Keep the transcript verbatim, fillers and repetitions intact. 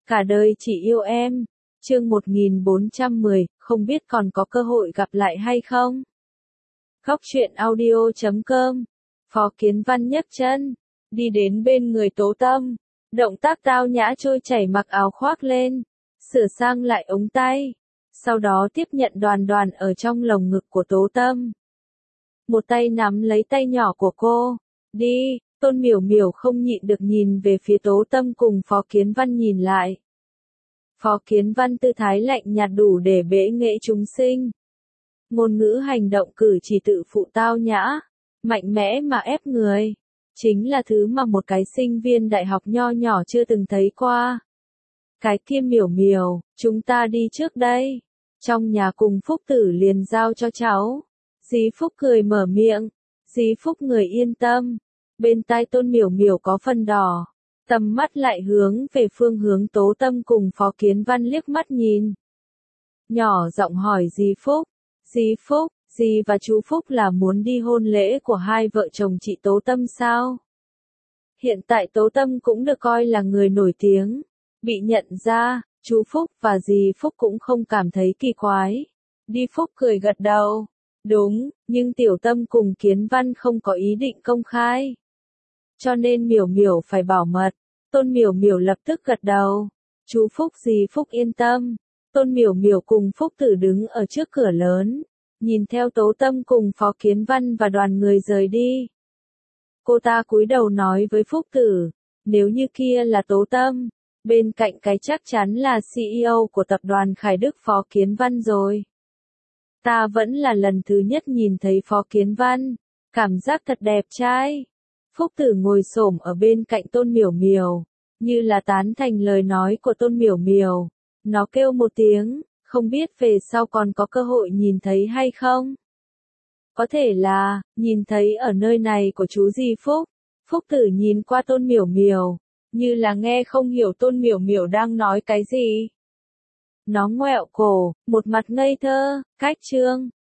Cả đời chỉ yêu em. Chương một nghìn bốn trăm mười, không biết còn có cơ hội gặp lại hay không? Góc truyện audio chấm com. Phó Kiến Văn nhấc chân, đi đến bên người Tố Tâm. Động tác tao nhã trôi chảy mặc áo khoác lên, sửa sang lại ống tay. Sau đó tiếp nhận Đoàn Đoàn ở trong lồng ngực của Tố Tâm. Một tay nắm lấy tay nhỏ của cô. Đi, Tôn Miểu Miểu không nhịn được nhìn về phía Tố Tâm cùng Phó Kiến Văn nhìn lại. Phó Kiến Văn tư thái lạnh nhạt đủ để bẽ nghệ chúng sinh. Ngôn ngữ hành động cử chỉ tự phụ tao nhã, mạnh mẽ mà ép người. Chính là thứ mà một cái sinh viên đại học nho nhỏ chưa từng thấy qua. Cái kia Miểu Miểu, chúng ta đi trước đây. Trong nhà cùng Phúc Tử liền giao cho cháu. Dí Phúc cười mở miệng. Dí Phúc người yên tâm. Bên tai Tôn Miểu Miểu có phần đỏ. Tầm mắt lại hướng về phương hướng Tố Tâm cùng Phó Kiến Văn liếc mắt nhìn. Nhỏ giọng hỏi Dí Phúc. Dí Phúc, dì và chú Phúc là muốn đi hôn lễ của hai vợ chồng chị Tố Tâm sao? Hiện tại Tố Tâm cũng được coi là người nổi tiếng. Bị nhận ra, chú Phúc và dì Phúc cũng không cảm thấy kỳ quái. Đi Phúc cười gật đầu. Đúng, nhưng Tiểu Tâm cùng Kiến Văn không có ý định công khai. Cho nên Miểu Miểu phải bảo mật. Tôn Miểu Miểu lập tức gật đầu. Chú Phúc dì Phúc yên tâm. Tôn Miểu Miểu cùng Phúc Tử đứng ở trước cửa lớn, nhìn theo Tố Tâm cùng Phó Kiến Văn và đoàn người rời đi. Cô ta cúi đầu nói với Phúc Tử, nếu như kia là Tố Tâm, bên cạnh cái chắc chắn là xê e ô của tập đoàn Khải Đức Phó Kiến Văn rồi. Ta vẫn là lần thứ nhất nhìn thấy Phó Kiến Văn, cảm giác thật đẹp trai. Phúc Tử ngồi xổm ở bên cạnh Tôn Miểu Miểu, như là tán thành lời nói của Tôn Miểu Miểu. Nó kêu một tiếng, không biết về sau còn có cơ hội nhìn thấy hay không? Có thể là, nhìn thấy ở nơi này của chú Di Phúc. Phúc Tử nhìn qua Tôn Miểu Miểu, như là nghe không hiểu Tôn Miểu Miểu đang nói cái gì. Nó ngoẹo cổ, một mặt ngây thơ, cách chương.